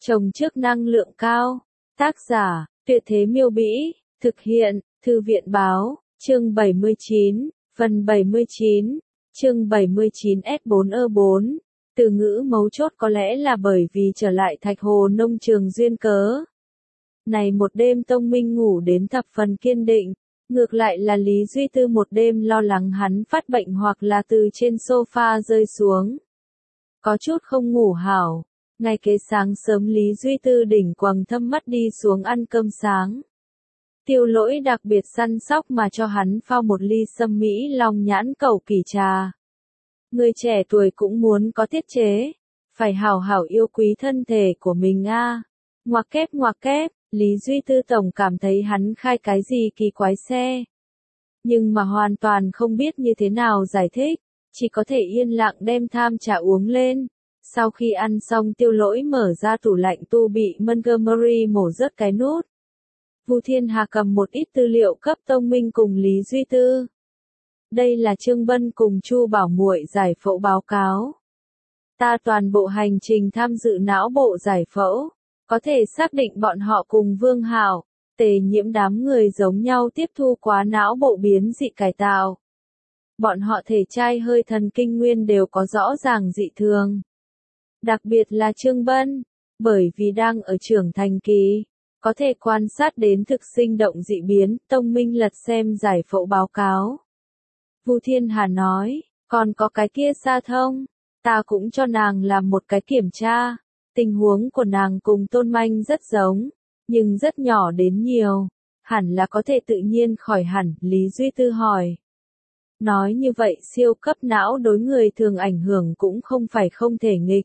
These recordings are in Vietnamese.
Trồng trước năng lượng cao. Tác giả, Tuyệt Thế Miêu Bĩ, thực hiện, Thư viện Báo, chương 79, phần 79, chương 79 S4E4. Từ ngữ mấu chốt có lẽ là bởi vì trở lại Thạch Hồ nông trường duyên cớ. Này một đêm Tông Minh ngủ đến thập phần kiên định, ngược lại là Lý Duy Tư một đêm lo lắng hắn phát bệnh hoặc là từ trên sofa rơi xuống. Có chút không ngủ hảo. Ngày kế sáng sớm Lý Duy Tư đỉnh quầng thâm mắt đi xuống ăn cơm sáng. Tiêu Lỗi đặc biệt săn sóc mà cho hắn pha một ly sâm Mỹ Long nhãn cẩu kỳ trà. Người trẻ tuổi cũng muốn có tiết chế, phải hảo hảo yêu quý thân thể của mình a. Ngoặc kép, Lý Duy Tư tổng cảm thấy hắn khai cái gì kỳ quái xe. Nhưng mà hoàn toàn không biết như thế nào giải thích, chỉ có thể yên lặng đem tham trà uống lên. Sau khi ăn xong Tiêu Lỗi mở ra tủ lạnh tu bị Montgomery mổ rớt cái nút. Vu Thiên Hà cầm một ít tư liệu cấp Tông Minh cùng Lý Duy Tư. Đây là Trương Bân cùng Chu Bảo Muội giải phẫu báo cáo. Ta toàn bộ hành trình tham dự não bộ giải phẫu, có thể xác định bọn họ cùng Vương Hạo, Tề Nhiễm đám người giống nhau tiếp thu quá não bộ biến dị cải tạo. Bọn họ thể trai hơi thần kinh nguyên đều có rõ ràng dị thường. Đặc biệt là Trương Bân, bởi vì đang ở trưởng thành kỳ, có thể quan sát đến thực sinh động dị biến. Tông Minh lật xem giải phẫu báo cáo. Vu Thiên Hà nói, còn có cái kia Sa Thông, ta cũng cho nàng làm một cái kiểm tra. Tình huống của nàng cùng Tôn Manh rất giống, nhưng rất nhỏ đến nhiều, hẳn là có thể tự nhiên khỏi hẳn. Lý Duy Tư hỏi. Nói như vậy siêu cấp não đối người thường ảnh hưởng cũng không phải không thể nghịch.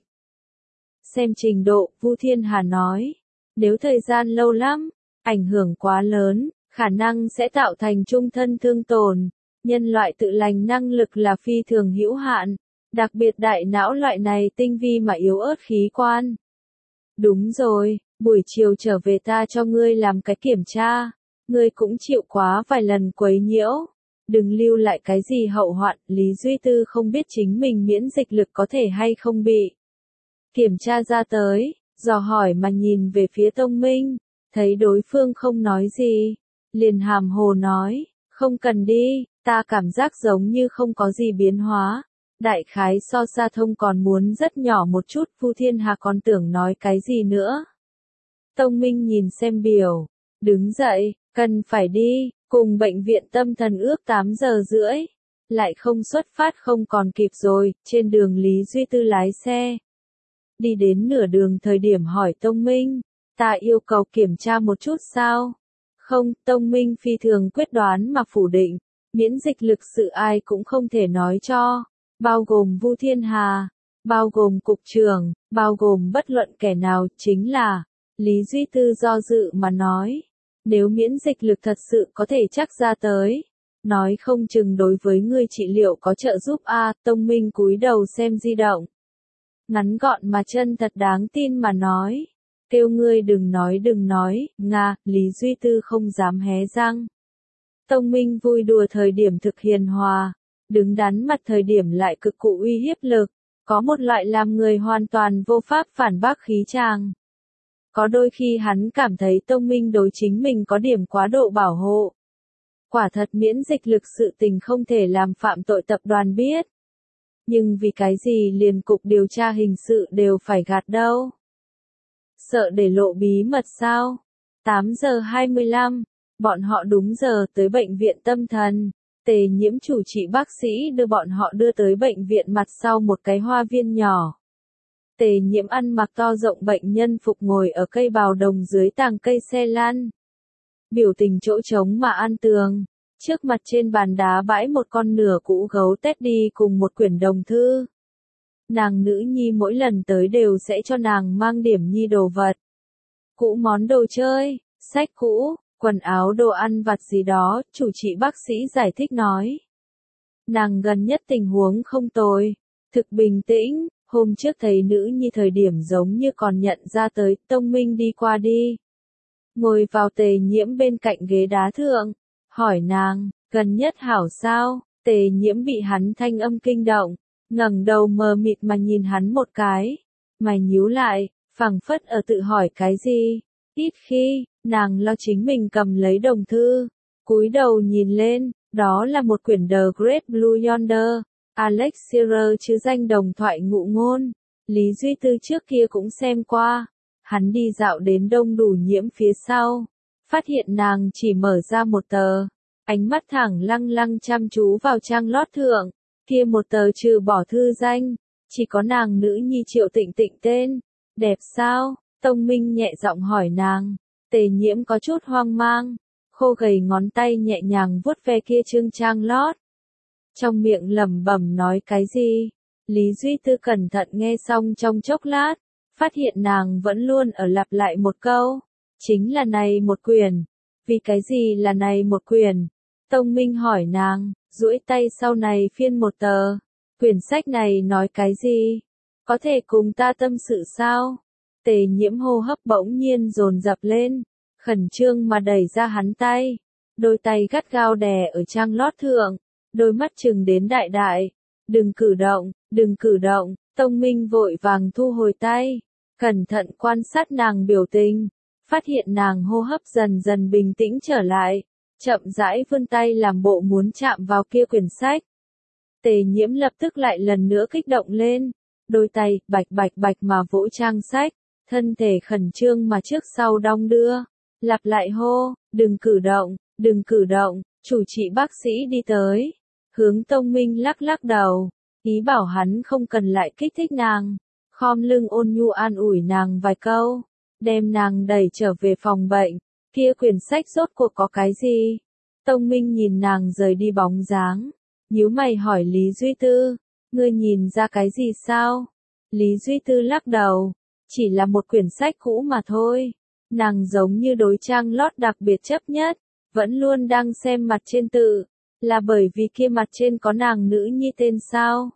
Xem trình độ, Vu Thiên Hà nói, nếu thời gian lâu lắm, ảnh hưởng quá lớn, khả năng sẽ tạo thành trung thân thương tổn. Nhân loại tự lành năng lực là phi thường hữu hạn, đặc biệt đại não loại này tinh vi mà yếu ớt khí quan. Đúng rồi, buổi chiều trở về ta cho ngươi làm cái kiểm tra, ngươi cũng chịu quá vài lần quấy nhiễu, đừng lưu lại cái gì hậu hoạn. Lý Duy Tư không biết chính mình miễn dịch lực có thể hay không bị kiểm tra ra tới, dò hỏi mà nhìn về phía Tông Minh, thấy đối phương không nói gì, liền hàm hồ nói, không cần đi, ta cảm giác giống như không có gì biến hóa, đại khái so Sa Thông còn muốn rất nhỏ một chút. Vu Thiên Hà còn tưởng nói cái gì nữa. Tông Minh nhìn xem biểu, đứng dậy, cần phải đi, cùng bệnh viện tâm thần ước 8 giờ rưỡi, lại không xuất phát không còn kịp rồi. Trên đường Lý Duy Tư lái xe. Đi đến nửa đường thời điểm hỏi Tông Minh, ta yêu cầu kiểm tra một chút sao? Không, Tông Minh phi thường quyết đoán mà phủ định, miễn dịch lực sự ai cũng không thể nói cho, bao gồm Vu Thiên Hà, bao gồm cục trưởng, bao gồm bất luận kẻ nào. Chính là, Lý Duy Tư do dự mà nói, nếu miễn dịch lực thật sự có thể chắc ra tới, nói không chừng đối với người trị liệu có trợ giúp a. Tông Minh cúi đầu xem di động. Ngắn gọn mà chân thật đáng tin mà nói, kêu ngươi đừng nói, Nga. Lý Duy Tư không dám hé răng. Tông Minh vui đùa thời điểm thực hiền hòa, đứng đắn mặt thời điểm lại cực cụ uy hiếp lực, có một loại làm người hoàn toàn vô pháp phản bác khí chàng. Có đôi khi hắn cảm thấy Tông Minh đối chính mình có điểm quá độ bảo hộ. Quả thật miễn dịch lực sự tình không thể làm phạm tội tập đoàn biết. Nhưng vì cái gì liền cục điều tra hình sự đều phải gạt đâu? Sợ để lộ bí mật sao? 8 giờ 25, bọn họ đúng giờ tới bệnh viện tâm thần. Tề Nhiễm chủ trị bác sĩ đưa bọn họ đưa tới bệnh viện mặt sau một cái hoa viên nhỏ. Tề Nhiễm ăn mặc to rộng bệnh nhân phục ngồi ở cây bào đồng dưới tàng cây xe lăn. Biểu tình chỗ trống mà an tường. Trước mặt trên bàn đá bãi một con nửa cũ gấu Teddy cùng một quyển đồng thư. Nàng nữ nhi mỗi lần tới đều sẽ cho nàng mang điểm nhi đồ vật. Cũ món đồ chơi, sách cũ, quần áo đồ ăn vặt gì đó. Chủ trị bác sĩ giải thích nói. Nàng gần nhất tình huống không tồi, thực bình tĩnh. Hôm trước thấy nữ nhi thời điểm giống như còn nhận ra tới. Tông Minh đi qua đi, ngồi vào Tề Nhiễm bên cạnh ghế đá thượng, hỏi nàng, gần nhất hảo sao? Tề Nhiễm bị hắn thanh âm kinh động, ngẩng đầu mờ mịt mà nhìn hắn một cái, mày nhíu lại, phảng phất ở tự hỏi cái gì. Ít khi, nàng lo chính mình cầm lấy đồng thư, cúi đầu nhìn lên, đó là một quyển The Great Blue Yonder, Alex Shearer chứ danh đồng thoại ngụ ngôn. Lý Duy Tư trước kia cũng xem qua, hắn đi dạo đến Đông Đủ Nhiễm phía sau, phát hiện nàng chỉ mở ra một tờ, ánh mắt thẳng lăng lăng chăm chú vào trang lót thượng, kia một tờ trừ bỏ thư danh, chỉ có nàng nữ nhi Triệu Tịnh Tịnh tên. Đẹp sao? Tông Minh nhẹ giọng hỏi nàng. Tề Nhiễm có chút hoang mang, khô gầy ngón tay nhẹ nhàng vuốt ve kia chương trang lót. Trong miệng lẩm bẩm nói cái gì? Lý Duy Tư cẩn thận nghe xong trong chốc lát, phát hiện nàng vẫn luôn ở lặp lại một câu. Chính là này một quyển. Vì cái gì là này một quyển? Tông Minh hỏi nàng, duỗi tay sau này phiên một tờ. Quyển sách này nói cái gì? Có thể cùng ta tâm sự sao? Tề Nhiễm hô hấp bỗng nhiên dồn dập lên, khẩn trương mà đẩy ra hắn tay. Đôi tay gắt gao đè ở trang lót thượng, đôi mắt trừng đến đại đại. Đừng cử động, đừng cử động. Tông Minh vội vàng thu hồi tay, cẩn thận quan sát nàng biểu tình, phát hiện nàng hô hấp dần dần bình tĩnh trở lại, chậm rãi vươn tay làm bộ muốn chạm vào kia quyển sách. Tề Nhiễm lập tức lại lần nữa kích động lên, đôi tay bạch bạch bạch mà vỗ trang sách, thân thể khẩn trương mà trước sau đong đưa, lặp lại hô, đừng cử động, đừng cử động. Chủ trị bác sĩ đi tới, hướng Tông Minh lắc lắc đầu, ý bảo hắn không cần lại kích thích nàng, khom lưng ôn nhu an ủi nàng vài câu, đem nàng đẩy trở về phòng bệnh. Kia quyển sách rốt cuộc có cái gì? Tông Minh nhìn nàng rời đi bóng dáng, nhíu mày hỏi Lý Duy Tư, ngươi nhìn ra cái gì sao? Lý Duy Tư lắc đầu, chỉ là một quyển sách cũ mà thôi. Nàng giống như đối trang lót đặc biệt chấp nhất, vẫn luôn đang xem mặt trên tự, là bởi vì kia mặt trên có nàng nữ nhi tên sao?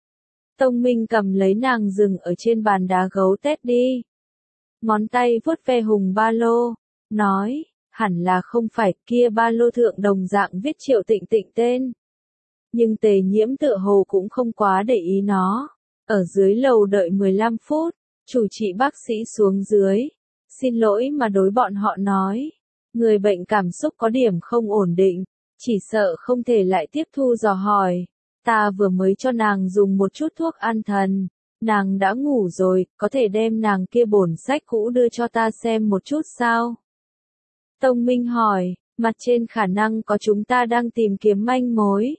Tông Minh cầm lấy nàng dừng ở trên bàn đá gấu tét đi. Ngón tay vuốt ve hùng ba lô, nói, hẳn là không phải, kia ba lô thượng đồng dạng viết Triệu Tịnh Tịnh tên. Nhưng Tề Nhiễm tựa hồ cũng không quá để ý nó. Ở dưới lầu đợi 15 phút, chủ trị bác sĩ xuống dưới, xin lỗi mà đối bọn họ nói, người bệnh cảm xúc có điểm không ổn định, chỉ sợ không thể lại tiếp thu dò hỏi. Ta vừa mới cho nàng dùng một chút thuốc an thần, nàng đã ngủ rồi, có thể đem nàng kia bổn sách cũ đưa cho ta xem một chút sao? Tông Minh hỏi, mặt trên khả năng có chúng ta đang tìm kiếm manh mối.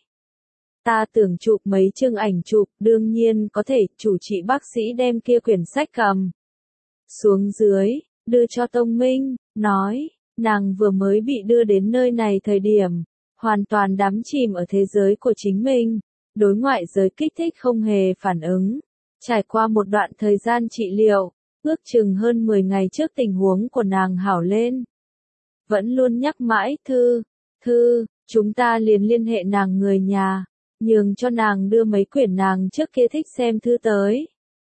Ta tưởng chụp mấy chương ảnh chụp, đương nhiên có thể. Chủ trị bác sĩ đem kia quyển sách cầm xuống dưới, đưa cho Tông Minh, nói, nàng vừa mới bị đưa đến nơi này thời điểm, hoàn toàn đắm chìm ở thế giới của chính mình, đối ngoại giới kích thích không hề phản ứng. Trải qua một đoạn thời gian trị liệu, ước chừng hơn 10 ngày trước tình huống của nàng hảo lên. Vẫn luôn nhắc mãi, Thư, chúng ta liền liên hệ nàng người nhà, nhường cho nàng đưa mấy quyển nàng trước kia thích xem thư tới.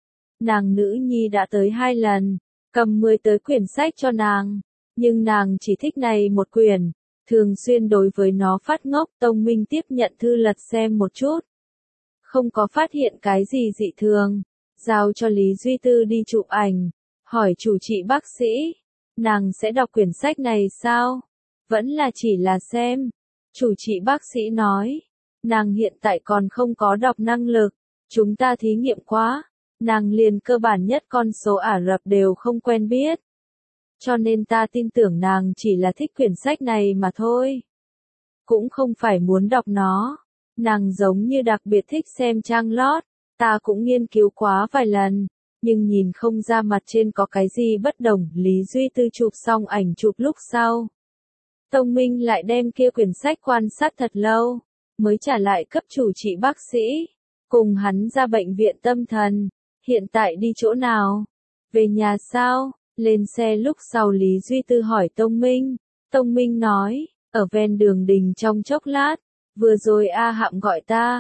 Nàng nữ nhi đã tới 2 lần, cầm 10 tới quyển sách cho nàng, nhưng nàng chỉ thích này một quyển, thường xuyên đối với nó phát ngốc. Tông Minh tiếp nhận thư lật xem một chút, không có phát hiện cái gì dị thường, giao cho Lý Duy Tư đi chụp ảnh, hỏi chủ trị bác sĩ, nàng sẽ đọc quyển sách này sao? Vẫn là chỉ là xem. Chủ trị bác sĩ nói, nàng hiện tại còn không có đọc năng lực, chúng ta thí nghiệm quá, nàng liền cơ bản nhất con số Ả Rập đều không quen biết. Cho nên ta tin tưởng nàng chỉ là thích quyển sách này mà thôi. Cũng không phải muốn đọc nó. Nàng giống như đặc biệt thích xem trang lót, ta cũng nghiên cứu quá vài lần, nhưng nhìn không ra mặt trên có cái gì bất đồng. Lý Duy Tư chụp xong ảnh chụp lúc sau, Tông Minh lại đem kia quyển sách quan sát thật lâu, mới trả lại cấp chủ trị bác sĩ, cùng hắn ra bệnh viện tâm thần. Hiện tại đi chỗ nào? Về nhà sao? Lên xe lúc sau Lý Duy Tư hỏi Tông Minh. Tông Minh nói, ở ven đường đình trong chốc lát, vừa rồi A Hạm gọi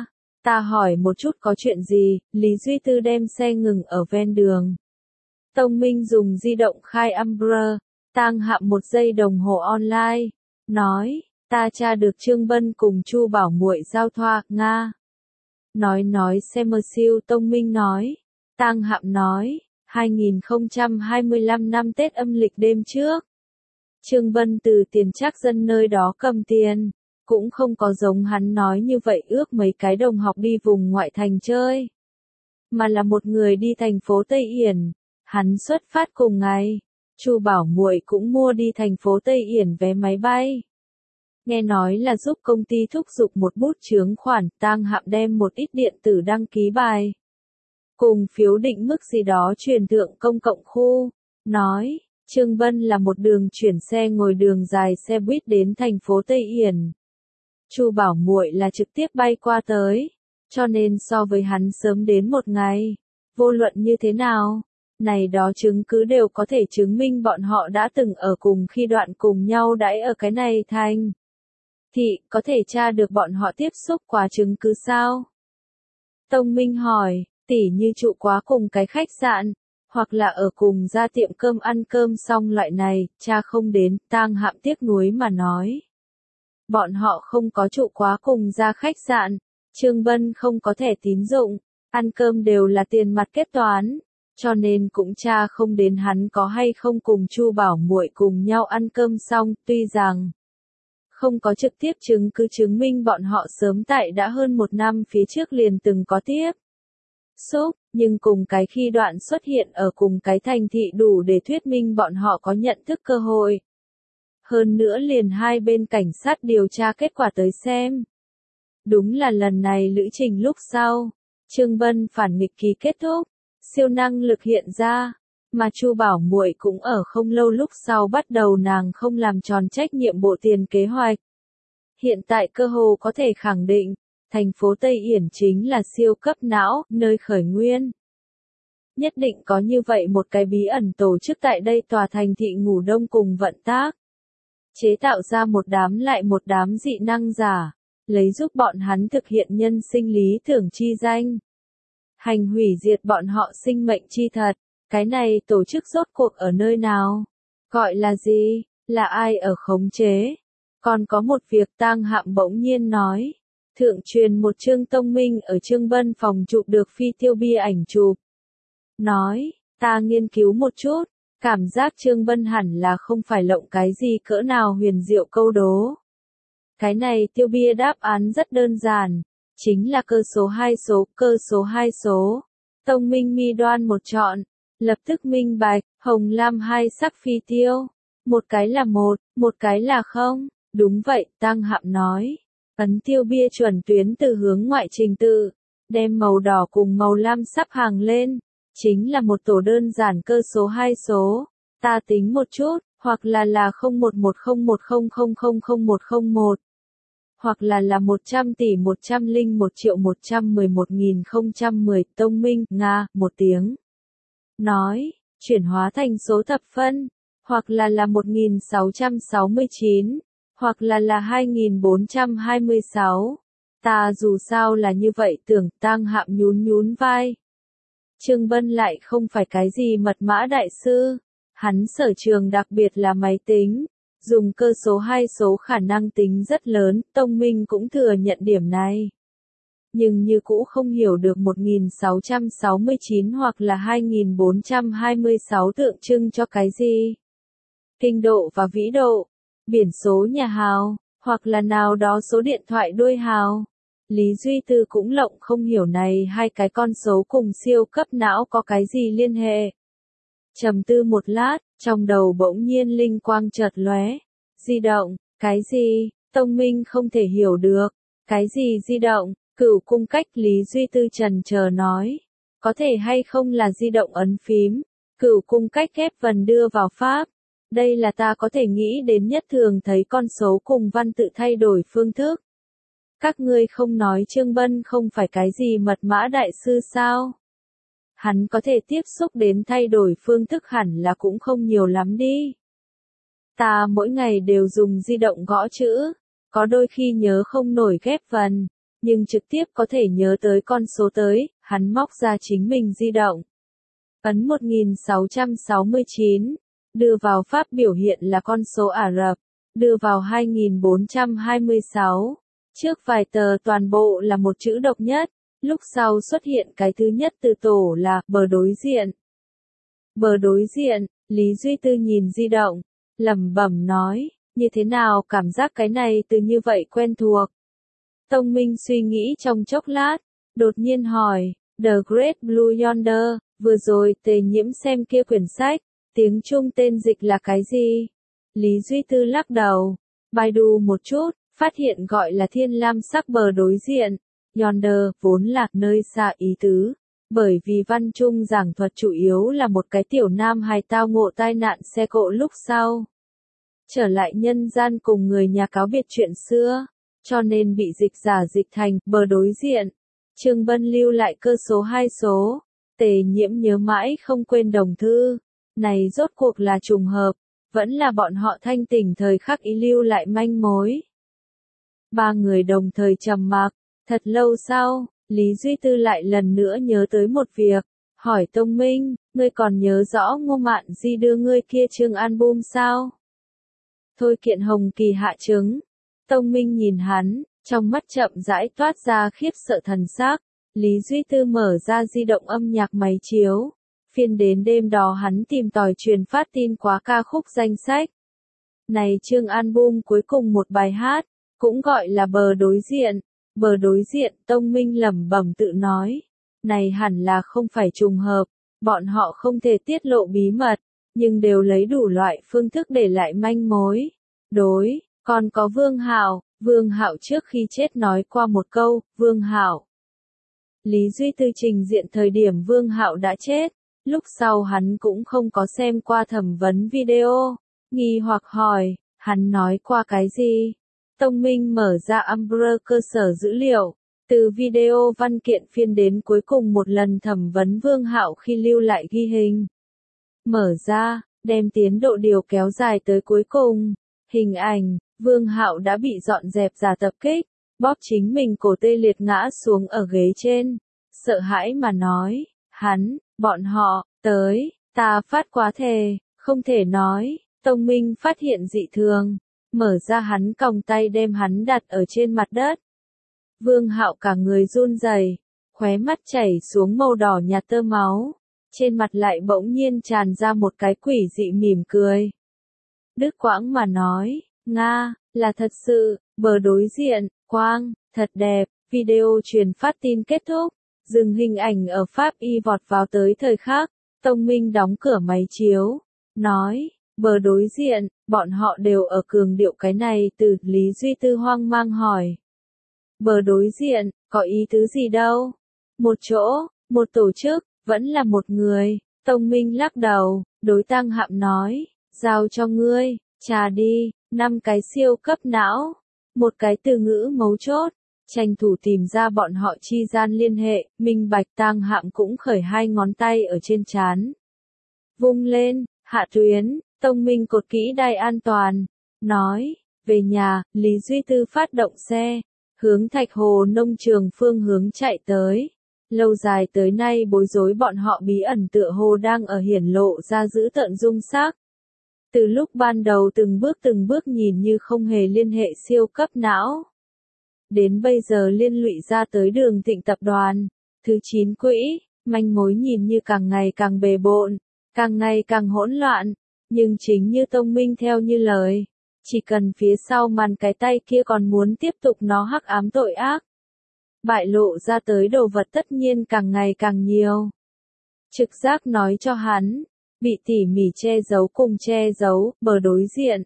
ta hỏi một chút có chuyện gì. Lý Duy Tư đem xe ngừng ở ven đường. Tông Minh dùng di động khai Umbra, Tang Hạm 1 giây đồng hồ online, nói, ta tra được Trương Bân cùng Chu Bảo Muội giao thoa, Nga. Nói Semersill. Tông Minh nói, Tang Hạm nói, 2025 năm Tết âm lịch đêm trước. Trương Bân từ tiền trác dân nơi đó cầm tiền, cũng không có giống hắn nói như vậy ước mấy cái đồng học đi vùng ngoại thành chơi, mà là một người đi thành phố Tây Yển. Hắn xuất phát cùng ngày, Chu Bảo Muội cũng mua đi thành phố Tây Yển vé máy bay. Nghe nói là giúp công ty thúc giục một bút chướng khoản, Tang Hạm đem một ít điện tử đăng ký bài cùng phiếu định mức gì đó truyền thượng công cộng khu, nói, Trương Bân là một đường chuyển xe ngồi đường dài xe buýt đến thành phố Tây Yển. Chu Bảo Muội là trực tiếp bay qua tới, cho nên so với hắn sớm đến một ngày. Vô luận như thế nào, này đó chứng cứ đều có thể chứng minh bọn họ đã từng ở cùng khi đoạn cùng nhau đãi ở cái này thành thị, có thể tra được bọn họ tiếp xúc quá chứng cứ sao? Tông Minh hỏi, tỉ như trụ quá cùng cái khách sạn, hoặc là ở cùng ra tiệm cơm ăn cơm xong loại này, cha không đến. Tang Hạm tiếc nuối mà nói. Bọn họ không có trụ quá cùng ra khách sạn, Trương Bân không có thẻ tín dụng, ăn cơm đều là tiền mặt kết toán, cho nên cũng cha không đến hắn có hay không cùng Chu Bảo Muội cùng nhau ăn cơm xong. Tuy rằng không có trực tiếp chứng cứ chứng minh bọn họ sớm tại đã hơn một năm phía trước liền từng có tiếp xúc, nhưng cùng cái khi đoạn xuất hiện ở cùng cái thành thị đủ để thuyết minh bọn họ có nhận thức cơ hội. Hơn nữa liền hai bên cảnh sát điều tra kết quả tới xem. Đúng là lần này lữ trình lúc sau, Trương Bân phản nghịch kỳ kết thúc, siêu năng lực hiện ra, mà Chu Bảo Muội cũng ở không lâu lúc sau bắt đầu nàng không làm tròn trách nhiệm bộ tiền kế hoạch. Hiện tại cơ hồ có thể khẳng định, thành phố Tây Yển chính là siêu cấp não, nơi khởi nguyên. Nhất định có như vậy một cái bí ẩn tổ chức tại đây tòa thành thị ngủ đông cùng vận tác. Chế tạo ra một đám lại một đám dị năng giả, lấy giúp bọn hắn thực hiện nhân sinh lý tưởng chi danh. Hành hủy diệt bọn họ sinh mệnh chi thật, cái này tổ chức rốt cuộc ở nơi nào? Gọi là gì? Là ai ở khống chế? Còn có một việc Tang Hạm bỗng nhiên nói. Thượng truyền một chương Tông Minh ở Trương Bân phòng chụp được phi tiêu bia ảnh chụp. Nói, ta nghiên cứu một chút, cảm giác Trương Bân hẳn là không phải lộng cái gì cỡ nào huyền diệu câu đố. Cái này tiêu bia đáp án rất đơn giản, chính là cơ số 2 số, cơ số 2 số. Tông Minh mi đoan một chọn, lập tức minh bạch, hồng lam hai sắc phi tiêu. Một cái là 1, một cái là 0. Đúng vậy, Tang Hạm nói. Ấn tiêu bia chuẩn tuyến từ hướng ngoại trình tự, đem màu đỏ cùng màu lam sắp hàng lên, chính là một tổ đơn giản cơ số 2 số. Ta tính một chút, hoặc là 011010000101, hoặc là 100 tỷ 101.111.010. Tông Minh, Nga, một tiếng. Nói, chuyển hóa thành số thập phân, hoặc là 1669. Hoặc là 2426. Ta dù sao là như vậy tưởng. Tang Hạm nhún vai. Trương Bân lại không phải cái gì mật mã đại sư. Hắn sở trường đặc biệt là máy tính. Dùng cơ số 2 số khả năng tính rất lớn. Tông Minh cũng thừa nhận điểm này. Nhưng như cũ không hiểu được 1669 hoặc là 2426 tượng trưng cho cái gì. Kinh độ và vĩ độ. Biển số nhà hào, hoặc là nào đó số điện thoại đuôi hào. Lý Duy Tư cũng lộng không hiểu này hai cái con số cùng siêu cấp não có cái gì liên hệ. Trầm tư một lát, trong đầu bỗng nhiên linh quang chợt lóe. Di động, cái gì? Tông Minh không thể hiểu được. Cái gì di động? Cửu cung cách. Lý Duy Tư chần chờ nói. Có thể hay không là di động ấn phím. Cửu cung cách ghép vần đưa vào pháp. Đây là ta có thể nghĩ đến nhất thường thấy con số cùng văn tự thay đổi phương thức. Các ngươi không nói Trương Bân không phải cái gì mật mã đại sư sao? Hắn có thể tiếp xúc đến thay đổi phương thức hẳn là cũng không nhiều lắm đi. Ta mỗi ngày đều dùng di động gõ chữ, có đôi khi nhớ không nổi ghép vần, nhưng trực tiếp có thể nhớ tới con số tới. Hắn móc ra chính mình di động. Ấn 1669. Đưa vào pháp biểu hiện là con số Ả Rập, đưa vào 2426. Trước vài tờ toàn bộ là một chữ độc nhất, lúc sau xuất hiện cái thứ nhất từ tổ là bờ đối diện. Bờ đối diện, Lý Duy Tư nhìn di động, lẩm bẩm nói, như thế nào cảm giác cái này từ như vậy quen thuộc. Tông Minh suy nghĩ trong chốc lát, đột nhiên hỏi, The Great Blue Yonder, vừa rồi Tề Nhiễm xem kia quyển sách, tiếng Trung tên dịch là cái gì? Lý Duy Tư lắc đầu, Baidu một chút, phát hiện gọi là thiên lam sắc bờ đối diện, Yonder, vốn là nơi xa ý tứ. Bởi vì văn trung giảng thuật chủ yếu là một cái tiểu nam hài tao ngộ tai nạn xe cộ lúc sau. Trở lại nhân gian cùng người nhà cáo biệt chuyện xưa, cho nên bị dịch giả dịch thành bờ đối diện. Trương Bân lưu lại cơ số 2 số, Tề Nhiễm nhớ mãi không quên đồng thư. Này rốt cuộc là trùng hợp, vẫn là bọn họ thanh tỉnh thời khắc ý lưu lại manh mối. Ba người đồng thời trầm mặc, thật lâu sau. Lý Duy Tư lại lần nữa nhớ tới một việc, hỏi Tông Minh, ngươi còn nhớ rõ Ngô Mạn Di đưa ngươi kia chương album sao? Thôi Kiện Hồng Kỳ hạ trứng. Tông Minh nhìn hắn, trong mắt chậm rãi toát ra khiếp sợ thần sắc. Lý Duy Tư mở ra di động âm nhạc máy chiếu. Phiên đến đêm đó hắn tìm tòi truyền phát tin quá ca khúc danh sách. Này chương album cuối cùng một bài hát, cũng gọi là bờ đối diện. Bờ đối diện, Tông Minh lẩm bẩm tự nói. Này hẳn là không phải trùng hợp, bọn họ không thể tiết lộ bí mật, nhưng đều lấy đủ loại phương thức để lại manh mối. Còn có Vương Hạo trước khi chết nói qua một câu, Vương Hạo. Lý Duy Tư trình diện thời điểm Vương Hạo đã chết, lúc sau hắn cũng không có xem qua thẩm vấn video, nghi hoặc hỏi, hắn nói qua cái gì? Tông Minh mở ra Umbrella cơ sở dữ liệu, từ video văn kiện phiên đến cuối cùng một lần thẩm vấn Vương Hạo khi lưu lại ghi hình. Mở ra, đem tiến độ điều kéo dài tới cuối cùng. Hình ảnh, Vương Hạo đã bị dọn dẹp giả tập kích, bóp chính mình cổ tê liệt ngã xuống ở ghế trên. Sợ hãi mà nói, bọn họ, tới, ta phát quá thề, không thể nói. Tông Minh phát hiện dị thường. Mở ra hắn còng tay đem hắn đặt ở trên mặt đất. Vương Hạo cả người run rẩy, khóe mắt chảy xuống màu đỏ nhạt tơ máu, trên mặt lại bỗng nhiên tràn ra một cái quỷ dị mỉm cười. Đứt quãng mà nói, Nga, là thật sự, bờ đối diện, quang, thật đẹp, video truyền phát tin kết thúc, dừng hình ảnh ở Pháp y vọt vào tới thời khắc, Tông Minh đóng cửa máy chiếu, nói. Bờ đối diện, bọn họ đều ở cường điệu cái này từ Lý Duy Tư hoang mang hỏi. Bờ đối diện, có ý tứ gì đâu? Một chỗ, một tổ chức, vẫn là một người. Tông Minh lắc đầu, đối Tăng Hạm nói, giao cho ngươi, trà đi, 5 cái siêu cấp não. Một cái từ ngữ mấu chốt, tranh thủ tìm ra bọn họ chi gian liên hệ, minh bạch. Tăng Hạm cũng khởi 2 ngón tay ở trên trán. Vung lên, hạ tuyến. Tông Minh cột kỹ đai an toàn, nói, về nhà, Lý Duy Tư phát động xe, hướng Thạch Hồ nông trường phương hướng chạy tới. Lâu dài tới nay bối rối bọn họ bí ẩn tựa hồ đang ở hiển lộ ra dữ tợn dung sắc. Từ lúc ban đầu từng bước nhìn như không hề liên hệ siêu cấp não. Đến bây giờ liên lụy ra tới Đường Thịnh tập đoàn, thứ 9 quỹ, manh mối nhìn như càng ngày càng bề bộn, càng ngày càng hỗn loạn. Nhưng chính như Tông Minh theo như lời, chỉ cần phía sau màn cái tay kia còn muốn tiếp tục nó hắc ám tội ác. Bại lộ ra tới đồ vật tất nhiên càng ngày càng nhiều. Trực giác nói cho hắn, bị tỉ mỉ che giấu cùng che giấu, bờ đối diện.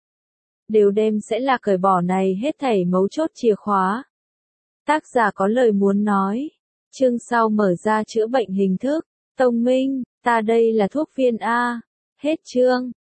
Đều đem sẽ là cởi bỏ này hết thảy mấu chốt chìa khóa. Tác giả có lời muốn nói. Chương sau mở ra chữa bệnh hình thức. Tông Minh, ta đây là thuốc viên A. Hết chương.